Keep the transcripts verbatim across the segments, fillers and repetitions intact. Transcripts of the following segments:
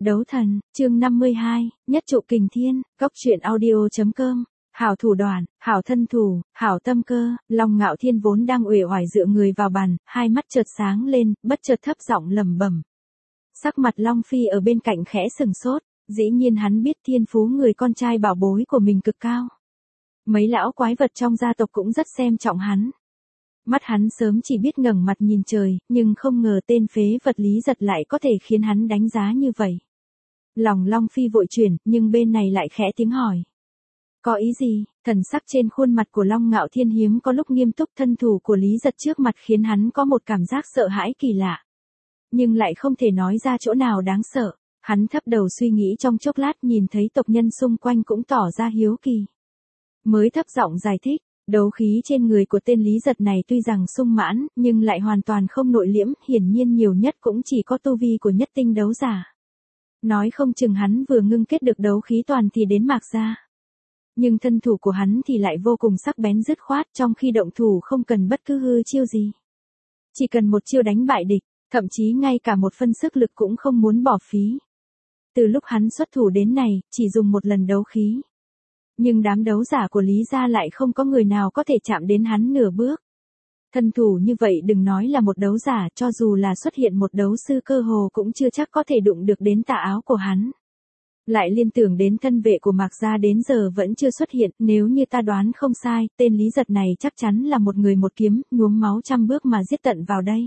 Đấu thần, chương năm mươi hai, nhất trụ kình thiên, góc truyện audio.com. Hảo thủ đoạn, hảo thân thủ, hảo tâm cơ, Long Ngạo Thiên vốn đang uể oải dựa người vào bàn, hai mắt chợt sáng lên, bất chợt thấp giọng lẩm bẩm. Sắc mặt Long Phi ở bên cạnh khẽ sừng sốt, dĩ nhiên hắn biết thiên phú người con trai bảo bối của mình cực cao. Mấy lão quái vật trong gia tộc cũng rất xem trọng hắn. Mắt hắn sớm chỉ biết ngẩng mặt nhìn trời, nhưng không ngờ tên phế vật Lý Giật lại có thể khiến hắn đánh giá như vậy. Lòng Long Phi vội chuyển, nhưng bên này lại khẽ tiếng hỏi. Có ý gì? Thần sắc trên khuôn mặt của Long Ngạo Thiên hiếm có lúc nghiêm túc, thân thủ của Lý Giật trước mặt khiến hắn có một cảm giác sợ hãi kỳ lạ. Nhưng lại không thể nói ra chỗ nào đáng sợ. Hắn thấp đầu suy nghĩ trong chốc lát, nhìn thấy tộc nhân xung quanh cũng tỏ ra hiếu kỳ. Mới thấp giọng giải thích. Đấu khí trên người của tên Lý Giật này tuy rằng sung mãn, nhưng lại hoàn toàn không nội liễm, hiển nhiên nhiều nhất cũng chỉ có tu vi của nhất tinh đấu giả. Nói không chừng hắn vừa ngưng kết được đấu khí toàn thì đến Mạc Gia. Nhưng thân thủ của hắn thì lại vô cùng sắc bén dứt khoát, trong khi động thủ không cần bất cứ hư chiêu gì. Chỉ cần một chiêu đánh bại địch, thậm chí ngay cả một phân sức lực cũng không muốn bỏ phí. Từ lúc hắn xuất thủ đến này, chỉ dùng một lần đấu khí. Nhưng đám đấu giả của Lý Gia lại không có người nào có thể chạm đến hắn nửa bước. Thân thủ như vậy đừng nói là một đấu giả, cho dù là xuất hiện một đấu sư cơ hồ cũng chưa chắc có thể đụng được đến tà áo của hắn. Lại liên tưởng đến thân vệ của Mạc Gia đến giờ vẫn chưa xuất hiện, nếu như ta đoán không sai, tên Lý Giật này chắc chắn là một người một kiếm, nhuốm máu trăm bước mà giết tận vào đây.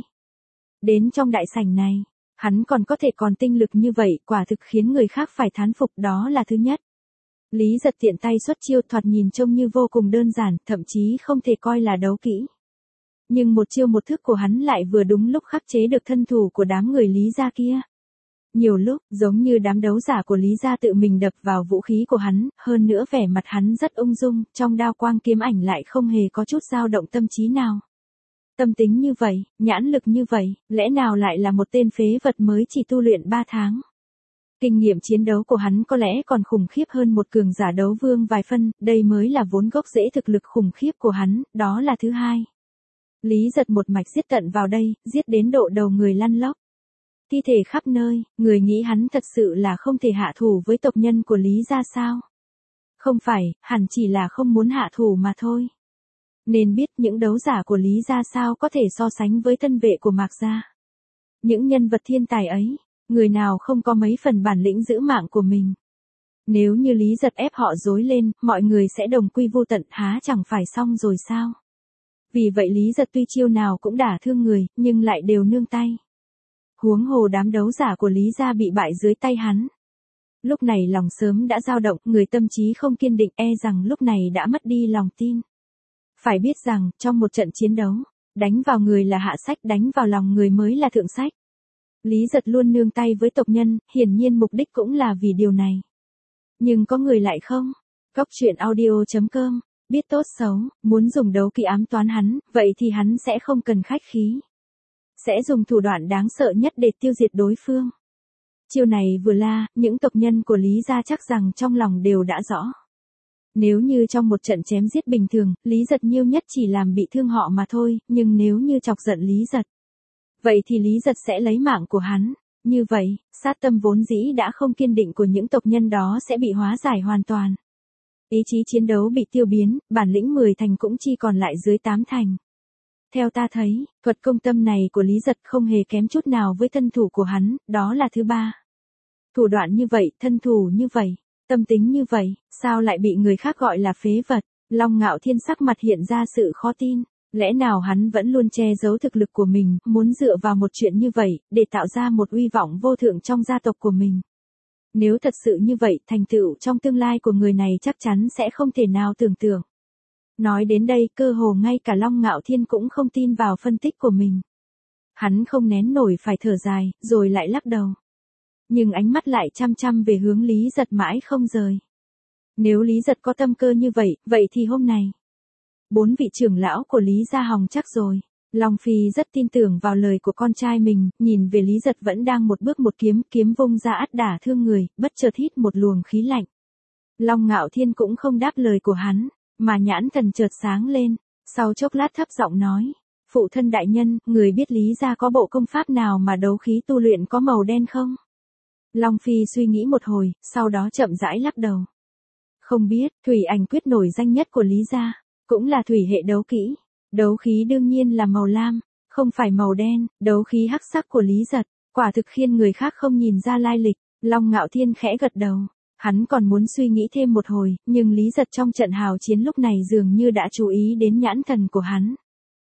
Đến trong đại sảnh này, hắn còn có thể còn tinh lực như vậy, quả thực khiến người khác phải thán phục, đó là thứ nhất. Lý Giật tiện tay xuất chiêu, thoạt nhìn trông như vô cùng đơn giản, thậm chí không thể coi là đấu kỹ. Nhưng một chiêu một thức của hắn lại vừa đúng lúc khắc chế được thân thủ của đám người Lý Gia kia. Nhiều lúc, giống như đám đấu giả của Lý Gia tự mình đập vào vũ khí của hắn, hơn nữa vẻ mặt hắn rất ung dung, trong đao quang kiếm ảnh lại không hề có chút dao động tâm trí nào. Tâm tính như vậy, nhãn lực như vậy, lẽ nào lại là một tên phế vật mới chỉ tu luyện ba tháng. Kinh nghiệm chiến đấu của hắn có lẽ còn khủng khiếp hơn một cường giả đấu vương vài phân, đây mới là vốn gốc rễ thực lực khủng khiếp của hắn, đó là thứ hai. Lý Giật một mạch giết tận vào đây, giết đến độ đầu người lăn lóc. Thi thể khắp nơi, người nghĩ hắn thật sự là không thể hạ thủ với tộc nhân của Lý Gia sao? Không phải, hẳn chỉ là không muốn hạ thủ mà thôi. Nên biết những đấu giả của Lý Gia sao có thể so sánh với thân vệ của Mạc Gia. Những nhân vật thiên tài ấy, người nào không có mấy phần bản lĩnh giữ mạng của mình. Nếu như Lý Giật ép họ dối lên, mọi người sẽ đồng quy vu tận, há chẳng phải xong rồi sao? Vì vậy Lý Giật tuy chiêu nào cũng đả thương người, nhưng lại đều nương tay. Huống hồ đám đấu giả của Lý Gia bị bại dưới tay hắn. Lúc này lòng sớm đã dao động, người tâm trí không kiên định e rằng lúc này đã mất đi lòng tin. Phải biết rằng, trong một trận chiến đấu, đánh vào người là hạ sách, đánh vào lòng người mới là thượng sách. Lý Giật luôn nương tay với tộc nhân, hiển nhiên mục đích cũng là vì điều này. Nhưng có người lại không. Góc truyện audio.com, biết tốt xấu, muốn dùng đấu kỹ ám toán hắn, vậy thì hắn sẽ không cần khách khí. Sẽ dùng thủ đoạn đáng sợ nhất để tiêu diệt đối phương. Chiêu này vừa la, những tộc nhân của Lý Gia chắc rằng trong lòng đều đã rõ. Nếu như trong một trận chém giết bình thường, Lý Giật nhiều nhất chỉ làm bị thương họ mà thôi, nhưng nếu như chọc giận Lý Giật, vậy thì Lý Giật sẽ lấy mạng của hắn. Như vậy, sát tâm vốn dĩ đã không kiên định của những tộc nhân đó sẽ bị hóa giải hoàn toàn. Ý chí chiến đấu bị tiêu biến, bản lĩnh mười thành cũng chỉ còn lại dưới tám thành. Theo ta thấy, thuật công tâm này của Lý Giật không hề kém chút nào với thân thủ của hắn, đó là thứ ba. Thủ đoạn như vậy, thân thủ như vậy, tâm tính như vậy, sao lại bị người khác gọi là phế vật? Long Ngạo Thiên sắc mặt hiện ra sự khó tin. Lẽ nào hắn vẫn luôn che giấu thực lực của mình, muốn dựa vào một chuyện như vậy, để tạo ra một uy vọng vô thượng trong gia tộc của mình. Nếu thật sự như vậy, thành tựu trong tương lai của người này chắc chắn sẽ không thể nào tưởng tượng. Nói đến đây, cơ hồ ngay cả Long Ngạo Thiên cũng không tin vào phân tích của mình. Hắn không nén nổi phải thở dài, rồi lại lắc đầu. Nhưng ánh mắt lại chăm chăm về hướng Lý Giật mãi không rời. Nếu Lý Giật có tâm cơ như vậy, vậy thì hôm này, bốn vị trưởng lão của Lý Gia hỏng chắc rồi. Long Phi rất tin tưởng vào lời của con trai mình, nhìn về Lý Giật vẫn đang một bước một kiếm, kiếm vung ra ắt đả thương người, bất chợt hít một luồng khí lạnh. Long Ngạo Thiên cũng không đáp lời của hắn, mà nhãn thần chợt sáng lên, sau chốc lát thấp giọng nói, phụ thân đại nhân, người biết Lý Gia có bộ công pháp nào mà đấu khí tu luyện có màu đen không? Long Phi suy nghĩ một hồi, sau đó chậm rãi lắc đầu. Không biết, thủy ảnh quyết nổi danh nhất của Lý gia, cũng là thủy hệ đấu kỹ. Đấu khí đương nhiên là màu lam, không phải màu đen, đấu khí hắc sắc của Lý Giật, quả thực khiến người khác không nhìn ra lai lịch. Long Ngạo Thiên khẽ gật đầu, hắn còn muốn suy nghĩ thêm một hồi, nhưng Lý Giật trong trận hào chiến lúc này dường như đã chú ý đến nhãn thần của hắn.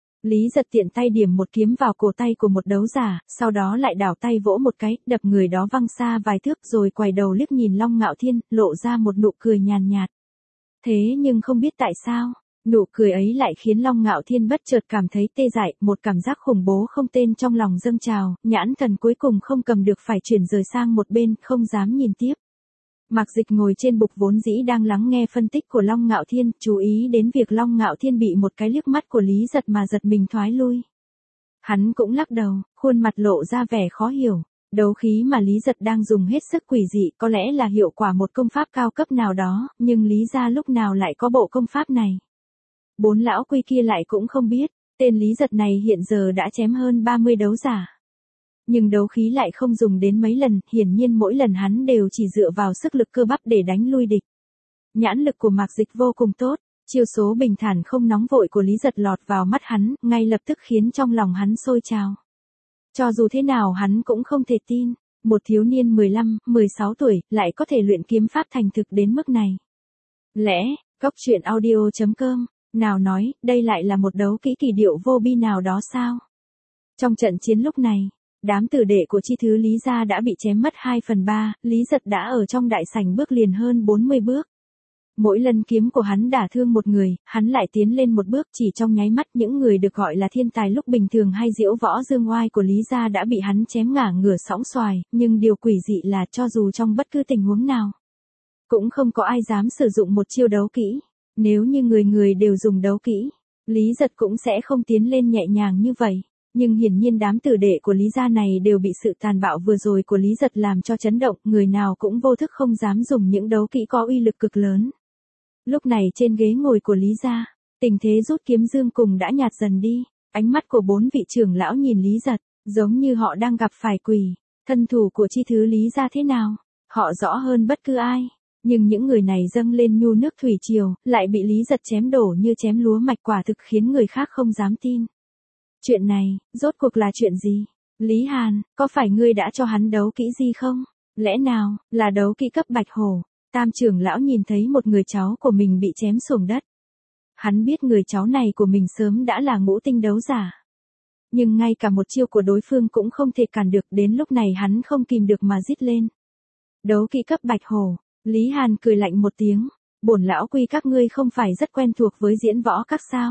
Lý Giật tiện tay điểm một kiếm vào cổ tay của một đấu giả, sau đó lại đảo tay vỗ một cái, đập người đó văng xa vài thước rồi quay đầu liếc nhìn Long Ngạo Thiên, lộ ra một nụ cười nhàn nhạt. Thế nhưng không biết tại sao, nụ cười ấy lại khiến Long Ngạo Thiên bất chợt cảm thấy tê dại, một cảm giác khủng bố không tên trong lòng dâng trào, nhãn thần cuối cùng không cầm được phải chuyển rời sang một bên, không dám nhìn tiếp. Mạc Dịch ngồi trên bục vốn dĩ đang lắng nghe phân tích của Long Ngạo Thiên, chú ý đến việc Long Ngạo Thiên bị một cái liếc mắt của Lý Giật mà giật mình thoái lui. Hắn cũng lắc đầu, khuôn mặt lộ ra vẻ khó hiểu. Đấu khí mà Lý Giật đang dùng hết sức quỷ dị, có lẽ là hiệu quả một công pháp cao cấp nào đó, nhưng Lý gia lúc nào lại có bộ công pháp này. Bốn lão quy kia lại cũng không biết, tên Lý Giật này hiện giờ đã chém hơn ba mươi đấu giả. Nhưng đấu khí lại không dùng đến mấy lần, hiển nhiên mỗi lần hắn đều chỉ dựa vào sức lực cơ bắp để đánh lui địch. Nhãn lực của Mạc Dịch vô cùng tốt, chiêu số bình thản không nóng vội của Lý Giật lọt vào mắt hắn, ngay lập tức khiến trong lòng hắn sôi trào. Cho dù thế nào hắn cũng không thể tin, một thiếu niên mười lăm, mười sáu tuổi, lại có thể luyện kiếm pháp thành thực đến mức này. Lẽ, Cốc Truyện Audio chấm com, nào nói, đây lại là một đấu kỹ kỳ điệu vô bi nào đó sao? Trong trận chiến lúc này, đám tử đệ của chi thứ Lý gia đã bị chém mất hai phần ba, Lý Giật đã ở trong đại sảnh bước liền hơn bốn mươi bước. Mỗi lần kiếm của hắn đả thương một người, hắn lại tiến lên một bước, chỉ trong nháy mắt những người được gọi là thiên tài lúc bình thường hay diễu võ dương oai của Lý gia đã bị hắn chém ngả ngửa sóng xoài, nhưng điều quỷ dị là cho dù trong bất cứ tình huống nào, cũng không có ai dám sử dụng một chiêu đấu kỹ. Nếu như người người đều dùng đấu kỹ, Lý Giật cũng sẽ không tiến lên nhẹ nhàng như vậy. Nhưng hiển nhiên đám tử đệ của Lý gia này đều bị sự tàn bạo vừa rồi của Lý Giật làm cho chấn động, người nào cũng vô thức không dám dùng những đấu kỹ có uy lực cực lớn. Lúc này trên ghế ngồi của Lý gia, tình thế rút kiếm dương cùng đã nhạt dần đi, ánh mắt của bốn vị trưởng lão nhìn Lý Giật, giống như họ đang gặp phải quỷ. Thân thủ của chi thứ Lý gia thế nào, họ rõ hơn bất cứ ai. Nhưng những người này dâng lên nhu nước thủy triều, lại bị Lý Giật chém đổ như chém lúa mạch, quả thực khiến người khác không dám tin. Chuyện này, rốt cuộc là chuyện gì? Lý Hàn, có phải ngươi đã cho hắn đấu kỹ gì không? Lẽ nào, là đấu kỹ cấp bạch hổ? Tam trưởng lão nhìn thấy một người cháu của mình bị chém xuống đất. Hắn biết người cháu này của mình sớm đã là ngũ tinh đấu giả. Nhưng ngay cả một chiêu của đối phương cũng không thể cản được, đến lúc này hắn không kìm được mà rít lên. Đấu kỹ cấp bạch hổ. Lý Hàn cười lạnh một tiếng, bổn lão quy các ngươi không phải rất quen thuộc với diễn võ các sao?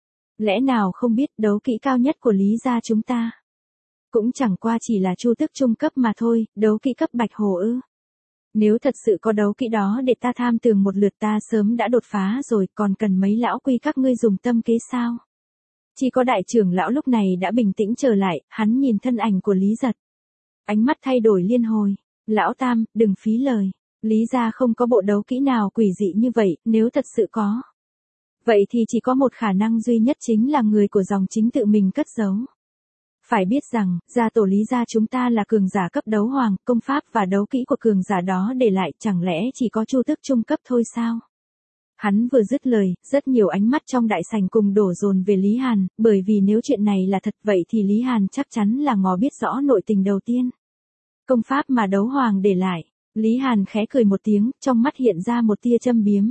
Lẽ nào không biết đấu kỹ cao nhất của Lý gia chúng ta? Cũng chẳng qua chỉ là chu tước trung cấp mà thôi, đấu kỹ cấp bạch hổ ư? Nếu thật sự có đấu kỹ đó để ta tham tường một lượt ta sớm đã đột phá rồi, còn cần mấy lão quy các ngươi dùng tâm kế sao? Chỉ có đại trưởng lão lúc này đã bình tĩnh trở lại, hắn nhìn thân ảnh của Lý Giật. Ánh mắt thay đổi liên hồi, lão Tam, đừng phí lời. Lý gia không có bộ đấu kỹ nào quỷ dị như vậy, nếu thật sự có. Vậy thì chỉ có một khả năng duy nhất, chính là người của dòng chính tự mình cất giấu. Phải biết rằng, gia tổ Lý gia chúng ta là cường giả cấp đấu hoàng, công pháp và đấu kỹ của cường giả đó để lại chẳng lẽ chỉ có chu tước trung cấp thôi sao? Hắn vừa dứt lời, rất nhiều ánh mắt trong đại sảnh cùng đổ dồn về Lý Hàn, bởi vì nếu chuyện này là thật vậy thì Lý Hàn chắc chắn là ngó biết rõ nội tình đầu tiên. Công pháp mà đấu hoàng để lại. Lý Hàn khẽ cười một tiếng, trong mắt hiện ra một tia châm biếm.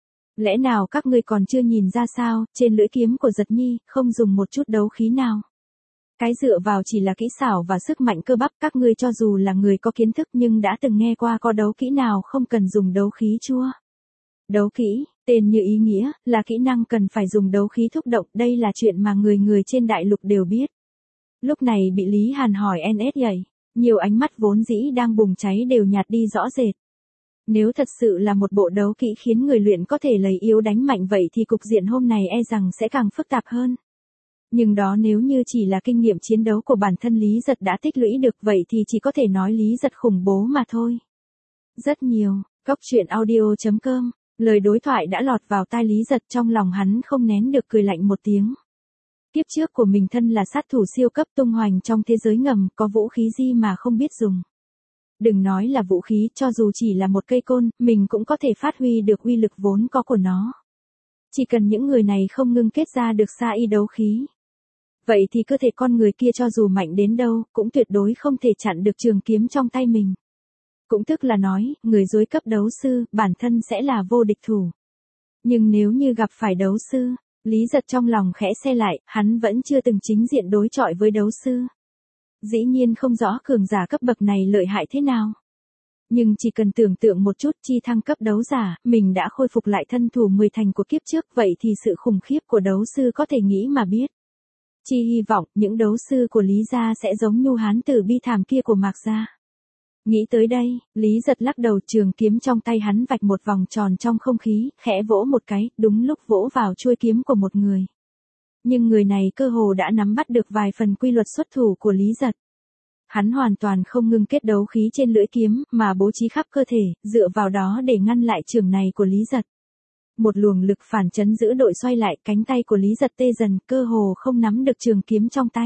Lẽ nào các ngươi còn chưa nhìn ra sao, trên lưỡi kiếm của Giật Nhi, không dùng một chút đấu khí nào. Cái dựa vào chỉ là kỹ xảo và sức mạnh cơ bắp, các ngươi cho dù là người có kiến thức nhưng đã từng nghe qua có đấu kỹ nào không cần dùng đấu khí chua. Đấu kỹ, tên như ý nghĩa, là kỹ năng cần phải dùng đấu khí thúc động, đây là chuyện mà người người trên đại lục đều biết. Lúc này bị Lý Hàn hỏi en ét vậy. Nhiều ánh mắt vốn dĩ đang bùng cháy đều nhạt đi rõ rệt. Nếu thật sự là một bộ đấu kỹ khiến người luyện có thể lấy yếu đánh mạnh vậy thì cục diện hôm này e rằng sẽ càng phức tạp hơn. Nhưng đó nếu như chỉ là kinh nghiệm chiến đấu của bản thân Lý Giật đã tích lũy được vậy thì chỉ có thể nói Lý Giật khủng bố mà thôi. Rất nhiều, Cốc Truyện Audio chấm com, lời đối thoại đã lọt vào tai Lý Giật, trong lòng hắn không nén được cười lạnh một tiếng. Kiếp trước của mình thân là sát thủ siêu cấp tung hoành trong thế giới ngầm, có vũ khí gì mà không biết dùng. Đừng nói là vũ khí, cho dù chỉ là một cây côn, mình cũng có thể phát huy được uy lực vốn có của nó. Chỉ cần những người này không ngưng kết ra được sa y đấu khí. Vậy thì cơ thể con người kia cho dù mạnh đến đâu, cũng tuyệt đối không thể chặn được trường kiếm trong tay mình. Cũng tức là nói, người dưới cấp đấu sư, bản thân sẽ là vô địch thủ. Nhưng nếu như gặp phải đấu sư, Lý Giật trong lòng khẽ se lại, hắn vẫn chưa từng chính diện đối chọi với đấu sư. Dĩ nhiên không rõ cường giả cấp bậc này lợi hại thế nào. Nhưng chỉ cần tưởng tượng một chút chi thăng cấp đấu giả, mình đã khôi phục lại thân thủ mười thành của kiếp trước, vậy thì sự khủng khiếp của đấu sư có thể nghĩ mà biết. Chi hy vọng những đấu sư của Lý gia sẽ giống nhu hán tử bi thảm kia của Mạc gia. Nghĩ tới đây, Lý Giật lắc đầu, trường kiếm trong tay hắn vạch một vòng tròn trong không khí, khẽ vỗ một cái, đúng lúc vỗ vào chuôi kiếm của một người. Nhưng người này cơ hồ đã nắm bắt được vài phần quy luật xuất thủ của Lý Giật. Hắn hoàn toàn không ngưng kết đấu khí trên lưỡi kiếm, mà bố trí khắp cơ thể, dựa vào đó để ngăn lại trường này của Lý Giật. Một luồng lực phản chấn giữ đội xoay lại, cánh tay của Lý Giật tê dần, cơ hồ không nắm được trường kiếm trong tay.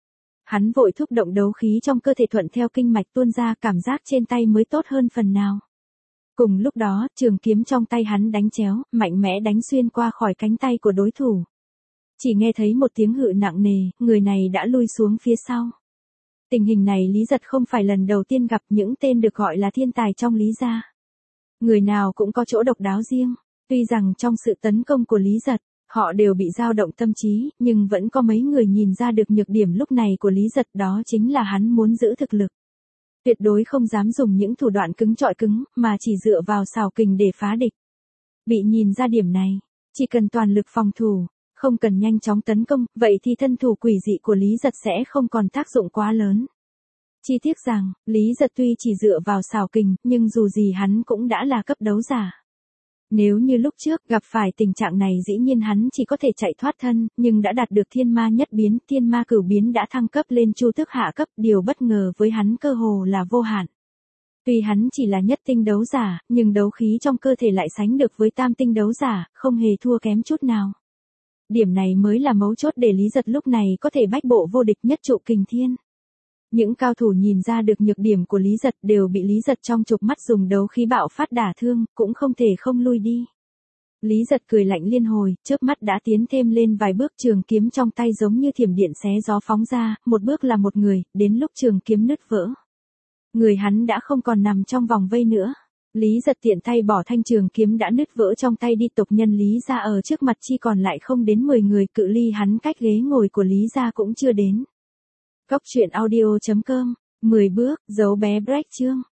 Hắn vội thúc động đấu khí trong cơ thể thuận theo kinh mạch tuôn ra, cảm giác trên tay mới tốt hơn phần nào. Cùng lúc đó, trường kiếm trong tay hắn đánh chéo, mạnh mẽ đánh xuyên qua khỏi cánh tay của đối thủ. Chỉ nghe thấy một tiếng hự nặng nề, người này đã lui xuống phía sau. Tình hình này Lý Giật không phải lần đầu tiên gặp, những tên được gọi là thiên tài trong Lý gia. Người nào cũng có chỗ độc đáo riêng, tuy rằng trong sự tấn công của Lý Giật, họ đều bị dao động tâm trí, nhưng vẫn có mấy người nhìn ra được nhược điểm lúc này của Lý Giật, đó chính là hắn muốn giữ thực lực. Tuyệt đối không dám dùng những thủ đoạn cứng trọi cứng, mà chỉ dựa vào xảo kình để phá địch. Bị nhìn ra điểm này, chỉ cần toàn lực phòng thủ, không cần nhanh chóng tấn công, vậy thì thân thủ quỷ dị của Lý Giật sẽ không còn tác dụng quá lớn. Chi tiết rằng, Lý Giật tuy chỉ dựa vào xảo kình, nhưng dù gì hắn cũng đã là cấp đấu giả. Nếu như lúc trước gặp phải tình trạng này dĩ nhiên hắn chỉ có thể chạy thoát thân, nhưng đã đạt được thiên ma nhất biến, thiên ma cửu biến đã thăng cấp lên chu tước hạ cấp, điều bất ngờ với hắn cơ hồ là vô hạn. Tuy hắn chỉ là nhất tinh đấu giả, nhưng đấu khí trong cơ thể lại sánh được với tam tinh đấu giả, không hề thua kém chút nào. Điểm này mới là mấu chốt để Lý Giật lúc này có thể bách bộ vô địch nhất trụ kình thiên. Những cao thủ nhìn ra được nhược điểm của Lý Giật đều bị Lý Giật trong chụp mắt dùng đấu khí bạo phát đả thương, cũng không thể không lui đi. Lý Giật cười lạnh liên hồi, chớp mắt đã tiến thêm lên vài bước, trường kiếm trong tay giống như thiểm điện xé gió phóng ra, một bước là một người, đến lúc trường kiếm nứt vỡ. Người hắn đã không còn nằm trong vòng vây nữa. Lý Giật tiện tay bỏ thanh trường kiếm đã nứt vỡ trong tay đi, tộc nhân Lý gia ở trước mặt chi còn lại không đến mười người, cự ly hắn cách ghế ngồi của Lý gia cũng chưa đến. Góc truyện audio chấm com, mười bước, dấu bé break chương.